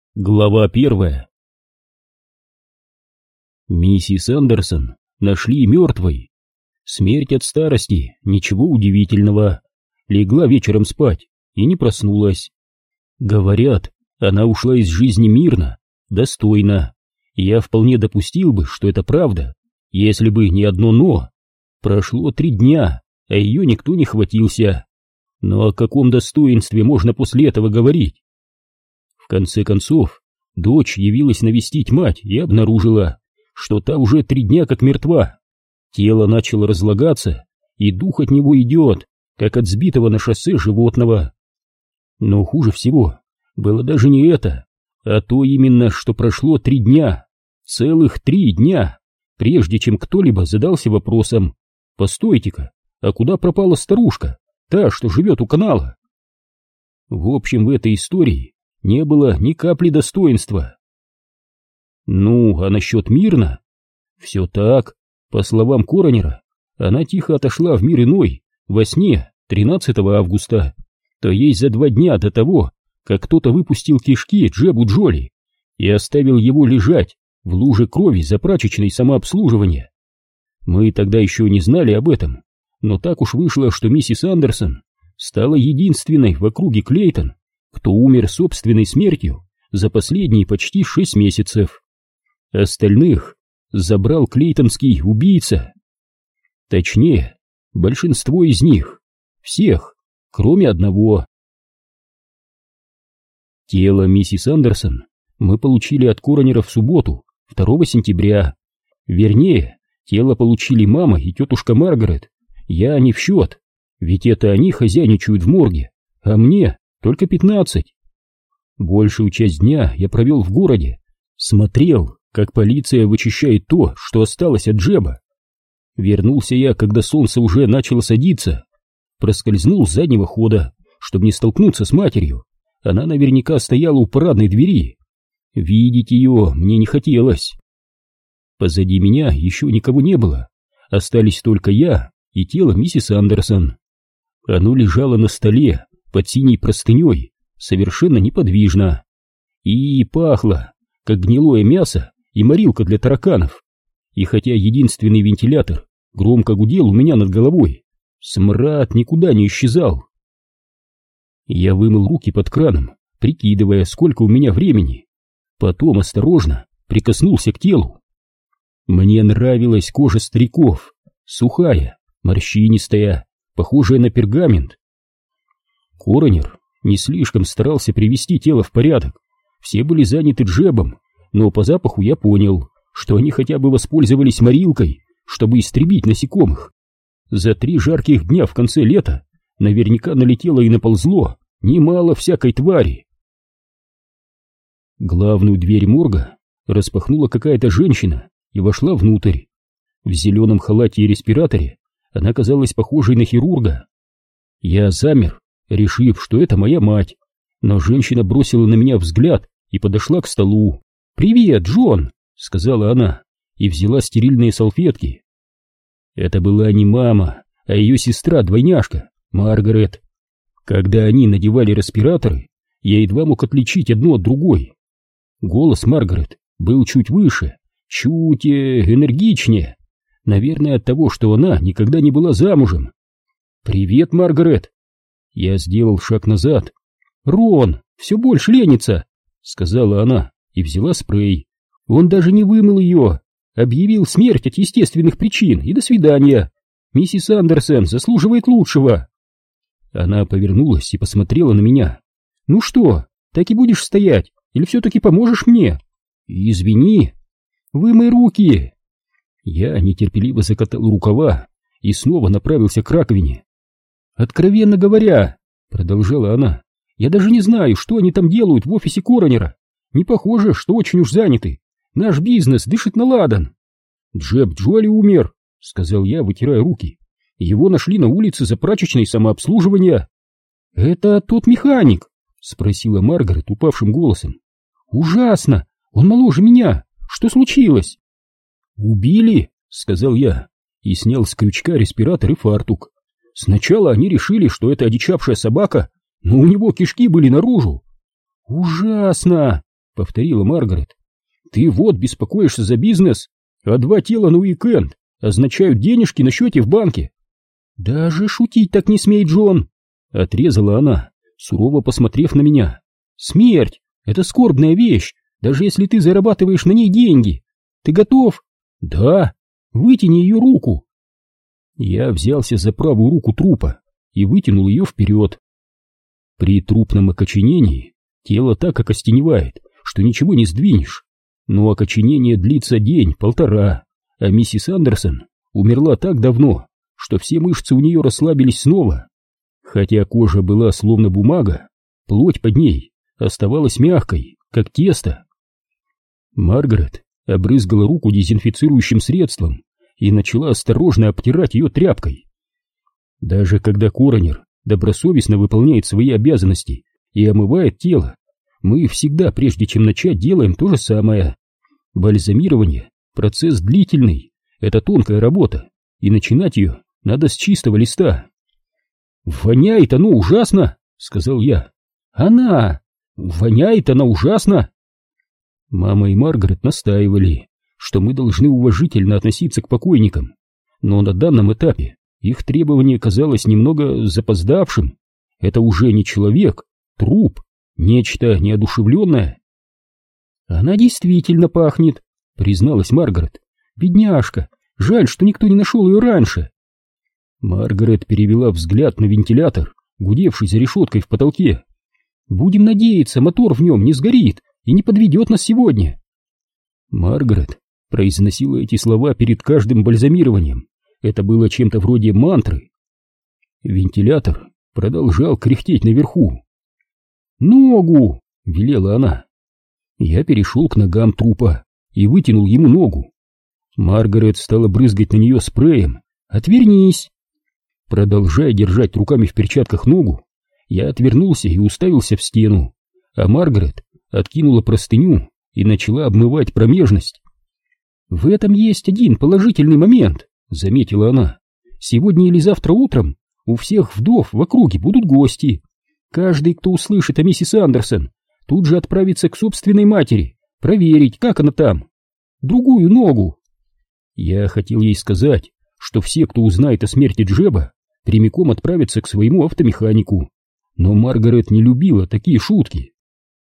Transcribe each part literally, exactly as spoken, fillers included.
Глава первая. Миссис Андерсон нашли мертвой. Смерть от старости, ничего удивительного. Легла вечером спать и не проснулась. Говорят, она ушла из жизни мирно, достойно. Я вполне допустил бы, что это правда, если бы не одно «но». Прошло три дня, а ее никто не хватился. Но о каком достоинстве можно после этого говорить? В конце концов, дочь явилась навестить мать и обнаружила, что та уже три дня как мертва. Тело начало разлагаться, и дух от него идет, как от сбитого на шоссе животного. Но хуже всего было даже не это, а то именно, что прошло три дня, целых три дня, прежде чем кто-либо задался вопросом: «Постойте-ка, а куда пропала старушка, та, что живет у канала?» В общем, в этой истории не было ни капли достоинства. Ну, а насчет мирно? Все так. По словам коронера, она тихо отошла в мир иной во сне тринадцатого августа, то есть за два дня до того, как кто-то выпустил кишки Джебу Джоли и оставил его лежать в луже крови за прачечной самообслуживания. Мы тогда еще не знали об этом, но так уж вышло, что миссис Андерсон стала единственной в округе Клейтон, кто умер собственной смертью за последние почти шесть месяцев. Остальных забрал клейтонский убийца. Точнее, большинство из них, всех, кроме одного. Тело миссис Андерсон мы получили от коронера в субботу, второго сентября. Вернее, тело получили мама и тетушка Маргарет. Я не в счет, ведь это они хозяйничают в морге, а мне только пятнадцать. Большую часть дня я провел в городе, смотрел, как полиция вычищает то, что осталось от Джеба. Вернулся я, когда солнце уже начало садиться. Проскользнул с заднего хода, чтобы не столкнуться с матерью. Она наверняка стояла у парадной двери. Видеть ее мне не хотелось. Позади меня еще никого не было. Остались только я и тело миссис Андерсон. Оно лежало на столе под синей простыней, совершенно неподвижно. И пахло, как гнилое мясо и морилка для тараканов. И хотя единственный вентилятор громко гудел у меня над головой, смрад никуда не исчезал. Я вымыл руки под краном, прикидывая, сколько у меня времени. Потом осторожно прикоснулся к телу. Мне нравилась кожа стариков, сухая, морщинистая, похожая на пергамент. Коронер не слишком старался привести тело в порядок. Все были заняты Джебом, но по запаху я понял, что они хотя бы воспользовались морилкой, чтобы истребить насекомых. За три жарких дня в конце лета наверняка налетело и наползло немало всякой твари. Главную дверь морга распахнула какая-то женщина и вошла внутрь. В зеленом халате и респираторе она казалась похожей на хирурга. Я замер, решив, что это моя мать, но женщина бросила на меня взгляд и подошла к столу. «Привет, Джон!» — сказала она и взяла стерильные салфетки. Это была не мама, а ее сестра-двойняшка, Маргарет. Когда они надевали респираторы, я едва мог отличить одну от другой. Голос Маргарет был чуть выше, чуть э, энергичнее, наверное, от того, что она никогда не была замужем. «Привет, Маргарет!» Я сделал шаг назад. «Рон, все больше ленится!» — сказала она и взяла спрей. «Он даже не вымыл ее, объявил смерть от естественных причин, и до свидания. Миссис Андерсон заслуживает лучшего». Она повернулась и посмотрела на меня. «Ну что, так и будешь стоять, или все-таки поможешь мне?» «Извини». «Вымой руки!» Я нетерпеливо закатал рукава и снова направился к раковине. «Откровенно говоря», — продолжала она, — «я даже не знаю, что они там делают в офисе коронера. Не похоже, что очень уж заняты. Наш бизнес дышит на ладан». «Джеб Джоли умер», — сказал я, вытирая руки. «Его нашли на улице за прачечной самообслуживания». «Это тот механик?» — спросила Маргарет упавшим голосом. «Ужасно! Он моложе меня. Что случилось?» «Убили», — сказал я и снял с крючка респиратор и фартук. «Сначала они решили, что это одичавшая собака, но у него кишки были наружу». «Ужасно!» — повторила Маргарет. «Ты вот беспокоишься за бизнес, а два тела на уикенд означают денежки на счете в банке». «Даже шутить так не смей, Джон!» — отрезала она, сурово посмотрев на меня. «Смерть — это скорбная вещь, даже если ты зарабатываешь на ней деньги. Ты готов?» «Да». «Вытяни ее руку». Я взялся за правую руку трупа и вытянул ее вперед. При трупном окоченении тело так окостеневает, что ничего не сдвинешь. Но окоченение длится день-полтора, а миссис Андерсон умерла так давно, что все мышцы у нее расслабились снова. Хотя кожа была словно бумага, плоть под ней оставалась мягкой, как тесто. Маргарет обрызгала руку дезинфицирующим средством и начала осторожно обтирать ее тряпкой. Даже когда коронер добросовестно выполняет свои обязанности и омывает тело, мы всегда, прежде чем начать, делаем то же самое. Бальзамирование — процесс длительный, это тонкая работа, и начинать ее надо с чистого листа. «Воняет оно ужасно», — сказал я. «Она! Воняет она ужасно!» Мама и Маргарет настаивали, что мы должны уважительно относиться к покойникам, но на данном этапе их требование казалось немного запоздавшим. Это уже не человек, труп, нечто неодушевленное. «Она действительно пахнет», — призналась Маргарет. «Бедняжка, жаль, что никто не нашел ее раньше». Маргарет перевела взгляд на вентилятор, гудевший за решеткой в потолке. «Будем надеяться, мотор в нем не сгорит и не подведет нас сегодня». Маргарет произносила эти слова перед каждым бальзамированием. Это было чем-то вроде мантры. Вентилятор продолжал кряхтеть наверху. «Ногу!» — велела она. Я перешел к ногам трупа и вытянул ему ногу. Маргарет стала брызгать на нее спреем. «Отвернись!» Продолжая держать руками в перчатках ногу, я отвернулся и уставился в стену, а Маргарет откинула простыню и начала обмывать промежность. «В этом есть один положительный момент», — заметила она. «Сегодня или завтра утром у всех вдов в округе будут гости. Каждый, кто услышит о миссис Андерсон, тут же отправится к собственной матери, проверить, как она там. Другую ногу». Я хотел ей сказать, что все, кто узнает о смерти Джеба, прямиком отправятся к своему автомеханику, но Маргарет не любила такие шутки.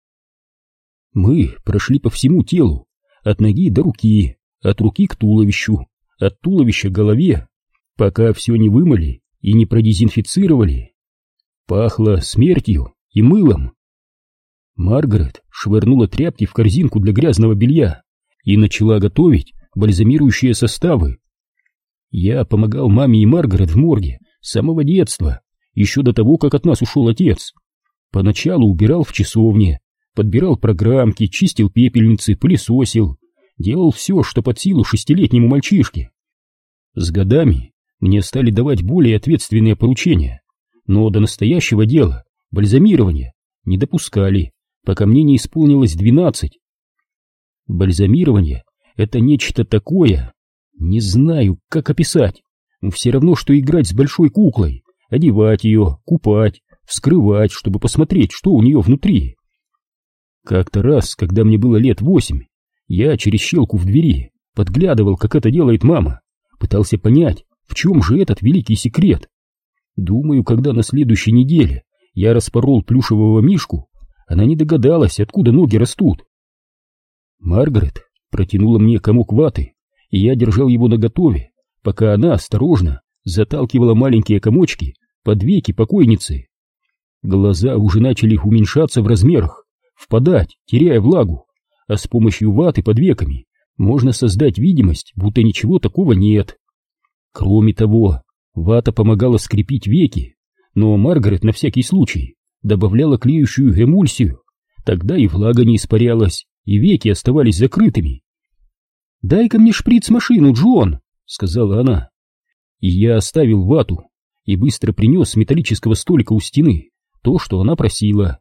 Мы прошли по всему телу, от ноги до руки, от руки к туловищу, от туловища к голове, пока все не вымыли и не продезинфицировали. Пахло смертью и мылом. Маргарет швырнула тряпки в корзинку для грязного белья и начала готовить бальзамирующие составы. Я помогал маме и Маргарет в морге с самого детства, еще до того, как от нас ушел отец. Поначалу убирал в часовне, подбирал программки, чистил пепельницы, пылесосил, делал все, что под силу шестилетнему мальчишке. С годами мне стали давать более ответственные поручения, но до настоящего дела, бальзамирования, не допускали, пока мне не исполнилось двенадцать. Бальзамирование — это нечто такое, не знаю, как описать, все равно, что играть с большой куклой, одевать ее, купать, вскрывать, чтобы посмотреть, что у нее внутри. Как-то раз, когда мне было лет восемь, я через щелку в двери подглядывал, как это делает мама, пытался понять, в чем же этот великий секрет. Думаю, когда на следующей неделе я распорол плюшевого мишку, она не догадалась, откуда ноги растут. Маргарет протянула мне комок ваты, и я держал его наготове, пока она осторожно заталкивала маленькие комочки под веки покойницы. Глаза уже начали уменьшаться в размерах, впадать, теряя влагу, а с помощью ваты под веками можно создать видимость, будто ничего такого нет. Кроме того, вата помогала скрепить веки, но Маргарет на всякий случай добавляла клеющую эмульсию, тогда и влага не испарялась, и веки оставались закрытыми. «Дай-ка мне шприц-машину, Джон», — сказала она. И я оставил вату и быстро принес с металлического столика у стены то, что она просила.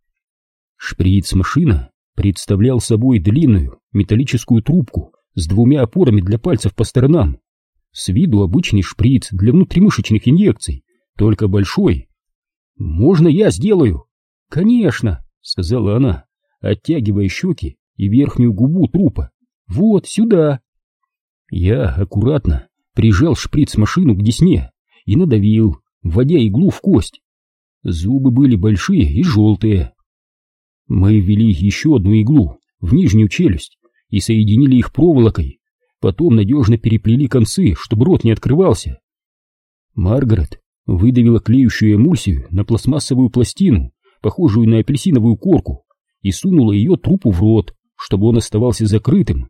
Шприц-машина представлял собой длинную металлическую трубку с двумя опорами для пальцев по сторонам. С виду обычный шприц для внутримышечных инъекций, только большой. «Можно я сделаю?» «Конечно», — сказала она. оттягивая щеки и верхнюю губу трупа. «Вот, сюда!» Я аккуратно прижал шприц-машину к десне и надавил, вводя иглу в кость. Зубы были большие и желтые. Мы ввели еще одну иглу в нижнюю челюсть и соединили их проволокой, потом надежно переплели концы, чтобы рот не открывался. Маргарет выдавила клеющую эмульсию на пластмассовую пластину, похожую на апельсиновую корку, и сунула ее трупу в рот, чтобы он оставался закрытым.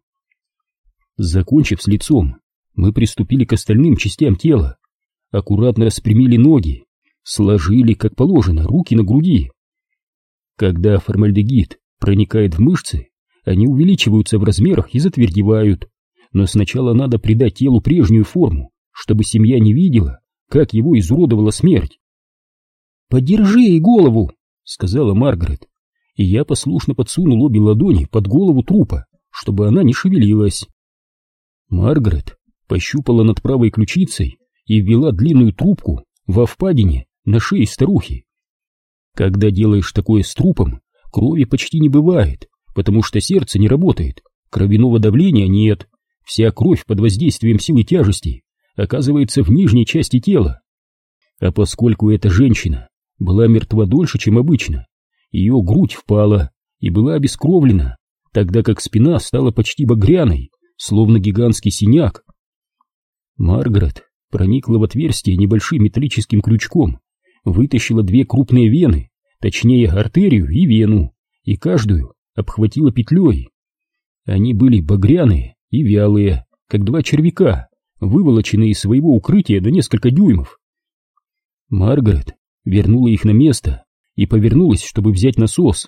Закончив с лицом, мы приступили к остальным частям тела, аккуратно распрямили ноги, сложили, как положено, руки на груди. Когда формальдегид проникает в мышцы, они увеличиваются в размерах и затвердевают, но сначала надо придать телу прежнюю форму, чтобы семья не видела, как его изуродовала смерть. «Подержи ей голову», — сказала Маргарет, и я послушно подсунул обе ладони под голову трупа, чтобы она не шевелилась. Маргарет пощупала над правой ключицей и ввела длинную трубку во впадине на шее старухи. Когда делаешь такое с трупом, крови почти не бывает, потому что сердце не работает, кровяного давления нет, вся кровь под воздействием силы тяжести оказывается в нижней части тела. А поскольку эта женщина была мертва дольше, чем обычно, ее грудь впала и была обескровлена, тогда как спина стала почти багряной, словно гигантский синяк. Маргарет проникла в отверстие небольшим металлическим крючком, вытащила две крупные вены, точнее артерию и вену, и каждую обхватила петлей. Они были багряные и вялые, как два червяка, выволоченные из своего укрытия до несколько дюймов. Маргарет вернула их на место и повернулась, чтобы взять насос.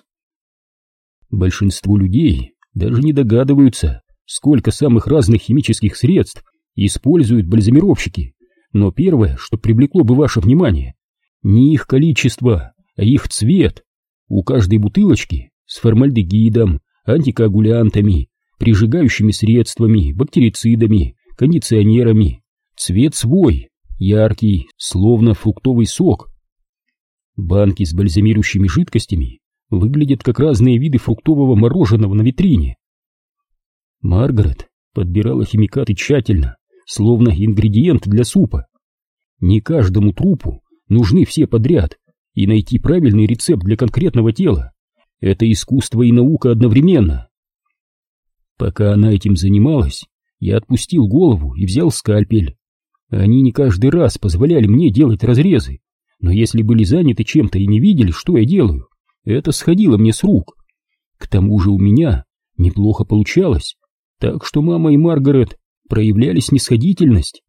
Большинство людей даже не догадываются, сколько самых разных химических средств используют бальзамировщики, но первое, что привлекло бы ваше внимание, не их количество, а их цвет. У каждой бутылочки с формальдегидом, антикоагулянтами, прижигающими средствами, бактерицидами, кондиционерами цвет свой, яркий, словно фруктовый сок. Банки с бальзамирующими жидкостями выглядят как разные виды фруктового мороженого на витрине. Маргарет подбирала химикаты тщательно, словно ингредиент для супа. Не каждому трупу нужны все подряд, и найти правильный рецепт для конкретного тела — это искусство и наука одновременно. Пока она этим занималась, я отпустил голову и взял скальпель. Они не каждый раз позволяли мне делать разрезы, но если были заняты чем-то и не видели, что я делаю, это сходило мне с рук. К тому же у меня неплохо получалось, так что мама и Маргарет проявляли снисходительность.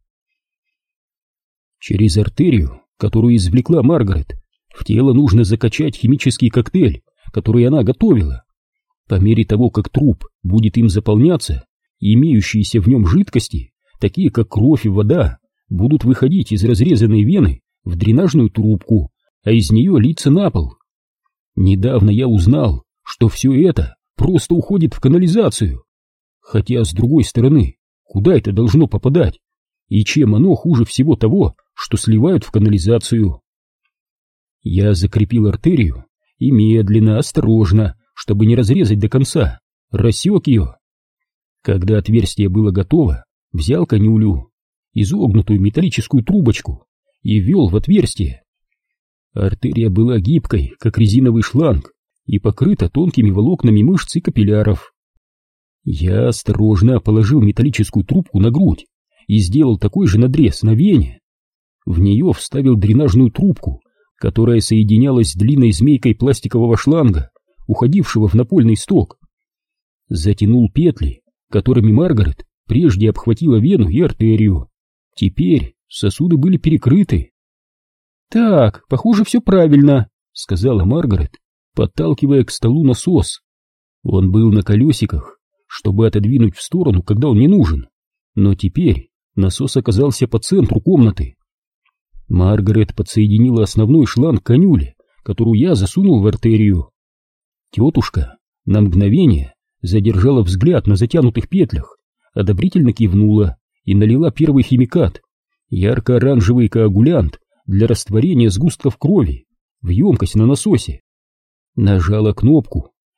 Через артерию, которую извлекла Маргарет, в тело нужно закачать химический коктейль, который она готовила. По мере того, как труп будет им заполняться, имеющиеся в нем жидкости, такие как кровь и вода, будут выходить из разрезанной вены в дренажную трубку, а из нее литься на пол. Недавно я узнал, что все это просто уходит в канализацию. Хотя, с другой стороны, куда это должно попадать? И чем оно хуже всего того, что сливают в канализацию? Я закрепил артерию и медленно, осторожно, чтобы не разрезать до конца, рассек ее. Когда отверстие было готово, взял конюлю, изогнутую металлическую трубочку, и ввел в отверстие. Артерия была гибкой, как резиновый шланг, и покрыта тонкими волокнами мышц и капилляров. Я осторожно положил металлическую трубку на грудь и сделал такой же надрез на вене. В нее вставил дренажную трубку, которая соединялась с длинной змейкой пластикового шланга, уходившего в напольный сток. Затянул петли, которыми Маргарет прежде обхватила вену и артерию. Теперь сосуды были перекрыты. «Так, похоже, все правильно», — сказала Маргарет, подталкивая к столу насос. Он был на колесиках, чтобы отодвинуть в сторону, когда он не нужен, но теперь насос оказался по центру комнаты. Маргарет подсоединила основной шланг к конюле, которую я засунул в артерию. Тетушка на мгновение задержала взгляд на затянутых петлях, одобрительно кивнула и налила первый химикат, ярко-оранжевый коагулянт для растворения сгустков крови, в емкость на насосе. Нажала кнопку,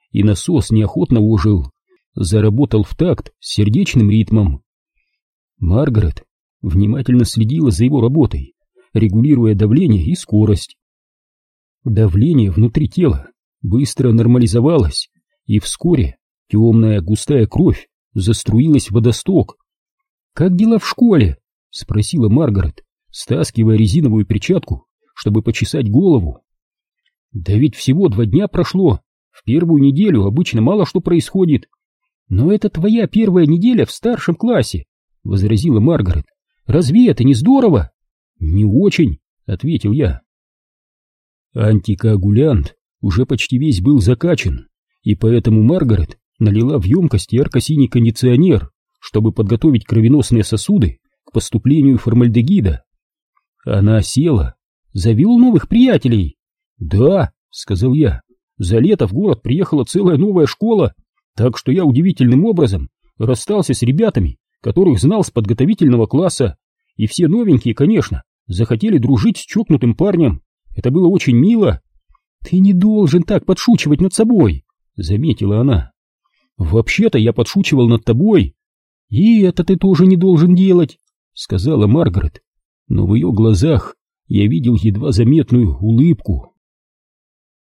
и насос неохотно ожил, заработал в такт с сердечным ритмом. Маргарет внимательно следила за его работой, регулируя давление и скорость. Давление внутри тела быстро нормализовалось, и вскоре темная густая кровь заструилась в водосток. «Как дела в школе?» — спросила Маргарет, стаскивая резиновую перчатку, чтобы почесать голову. «Да ведь всего два дня прошло. В первую неделю обычно мало что происходит». «Но это твоя первая неделя в старшем классе», — возразила Маргарет. «Разве это не здорово?» «Не очень», — ответил я. Антикоагулянт уже почти весь был закачан, и поэтому Маргарет налила в емкость ярко-синий кондиционер, чтобы подготовить кровеносные сосуды к поступлению формальдегида. Она села. «Завел новых приятелей?» «Да», — сказал я, — «за лето в город приехала целая новая школа, так что я удивительным образом расстался с ребятами, которых знал с подготовительного класса, и все новенькие, конечно, захотели дружить с чокнутым парнем. Это было очень мило». «Ты не должен так подшучивать над собой», — заметила она. «Вообще-то я подшучивал над тобой». «И это ты тоже не должен делать», — сказала Маргарет, но в ее глазах я видел едва заметную улыбку.